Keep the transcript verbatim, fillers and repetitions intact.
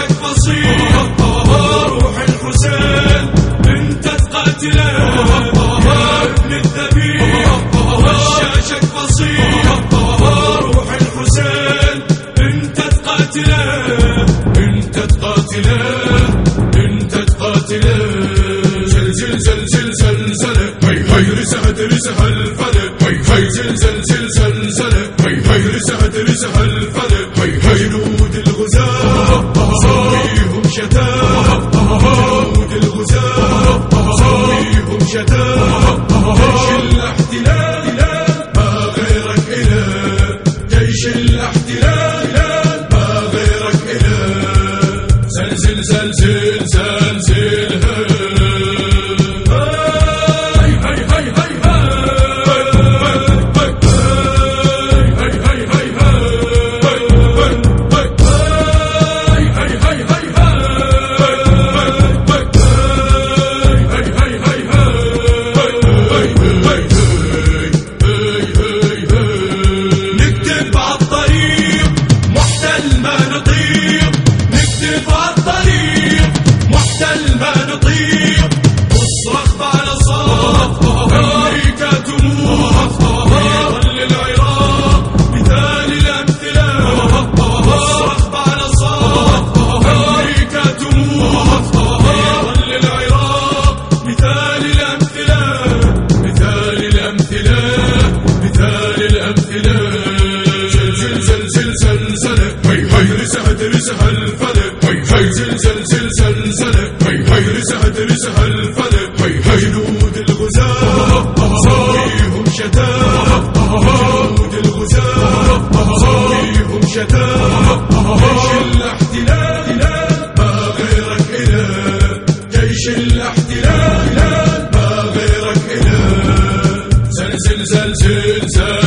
رشاشك بسيط روح الحسين انت تقاتله يا ابن الذبيح رشاشك بسيط روح الحسين انت تقاتله انت تقاتله انت تقاتله زلزل زلزل زلزله هي هي رسهت رسها الفلك هي هي زلزل زلزل زلزله هي هي رسهت رسها الفلك هي هي جنود الغزاة صليهم شتات جنود الغزاة صليهم شتات جيش الاحتلال ما غيرك إله جيش الاحتلال ما غيرك إله زلزل زلزل زلزل رسها الفلك هي هي زلزل زلزل زلزله هي هي رسهت رسها الفلك هي هي جنود الغزاة صليهم شتات جنود الغزاة صليهم شتات جيش الاحتلال ما غيرك إله جيش الاحتلال ما غيرك إله زلزل زلزل زلزل